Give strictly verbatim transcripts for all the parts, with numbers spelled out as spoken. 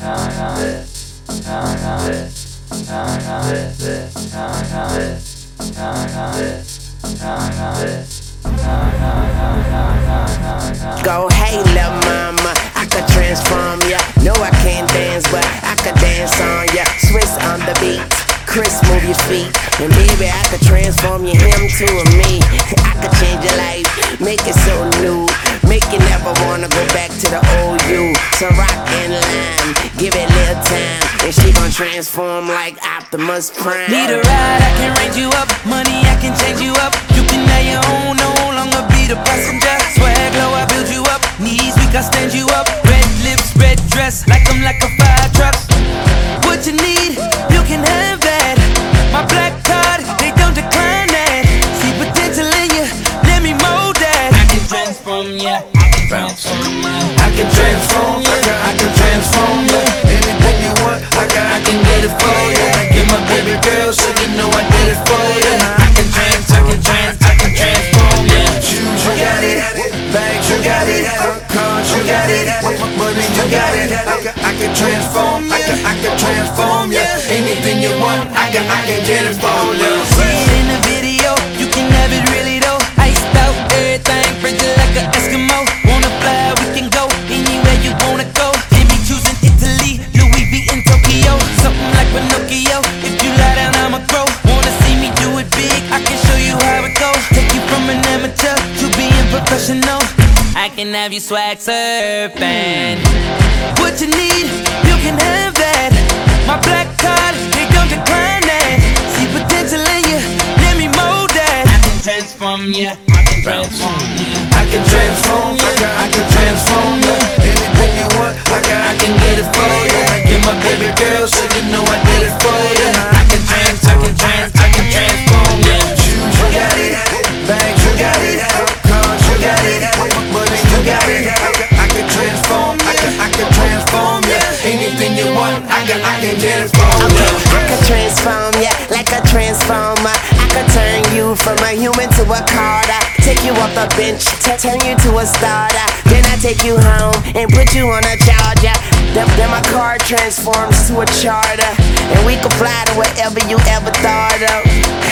Go, hey, lil' mama, I could transform ya. No, I can't dance, but I could dance on ya. Swiss on the beat, Chris, move your feet. And baby, I could transform you, him to a me. I could change your life, make it so new. Make you never wanna go back to the old you. So rock and lime, give it a little time, and she gon' transform like Optimus Prime. Need a ride, I can range you up. Money, I can change you up. You can have your own, no longer be the passenger. Swag low, I build you up. Knees weak, I stand you up. Red lips, red dress, like I'm like a fire truck. What you need, you can have that. My black card, they don't decline that. See potential in you, let me mold that. I can transform ya, I can transform ya. I can transform ya, I can transform ya. Anything you want, I can, I can get it for ya. Get my baby girl, so you know I did it for ya. I can trans, I can trans, I can transform ya. Shoes, you got it. Bags, you got it. Cars, you got it. Money, you got it. I can, I can transform, I can, I can transform ya. Anything you want, I can, I can get it for ya. See it in the video, you can have it really though. Iced out, everything frigid like an Eskimo. Wanna fly, we can go anywhere you wanna go. Jimmy choosing Italy, Louis V in Tokyo. Something like Pinocchio, if you lie down I'ma grow. Wanna see me do it big, I can show you how it goes. Take you from an amateur to being professional. I can have you swag surfing. What you need, you can have that. My black card, they don't decline that. See potential in you, let me mold that. I can transform ya, I can transform ya. I can transform ya, I can transform ya. Anything you want, I can, I can get it for ya. Get my baby girl, so you know I did it for ya. I can trans, I can trans, I can transform ya. Shoes, you got it. Bags, you got it. Cars, you got it. Money, you got it. I can, I can transform, I can, I can transform ya. Anything you want, I can, I can get it for ya. Okay, I could transform ya like a transformer. I could turn you from a human to a Carter. Take you off the bench, t turn you to a starter. Then I take you home and put you on a charger. Then, then my car transforms to a charter, and we can fly to wherever you ever thought of.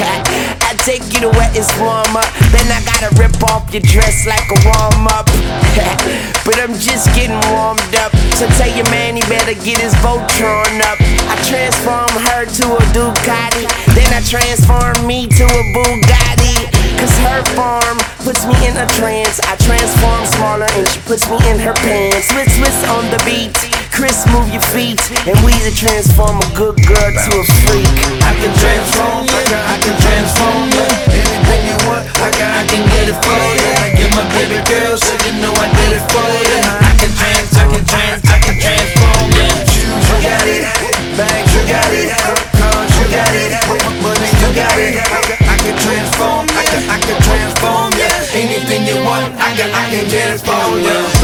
I take you to where it's warmer. Then I gotta rip off your dress like a warm up. But I'm just getting warmed up, so tell your man he better get his Voltron up. I transform her to a Ducati, then I transform me to a Bugatti. Cause her form puts me in a trance. I transform smaller and she puts me in her pants. Swiss, Swiss on the beat, Chris, move your feet, and we to transform a good girl to a freak. I can transform, I can, I can transform ya. Anything you want, I can, I can get it for ya. Get my baby girl, so you know I did it for ya. I can trans, I can trans, I can transform ya. Shoes, you got it. Bags, you got it. Cars, you got it. Money, you got it. I can, I can transform, I can, I can transform ya. Anything you want, I can, I can get it for ya.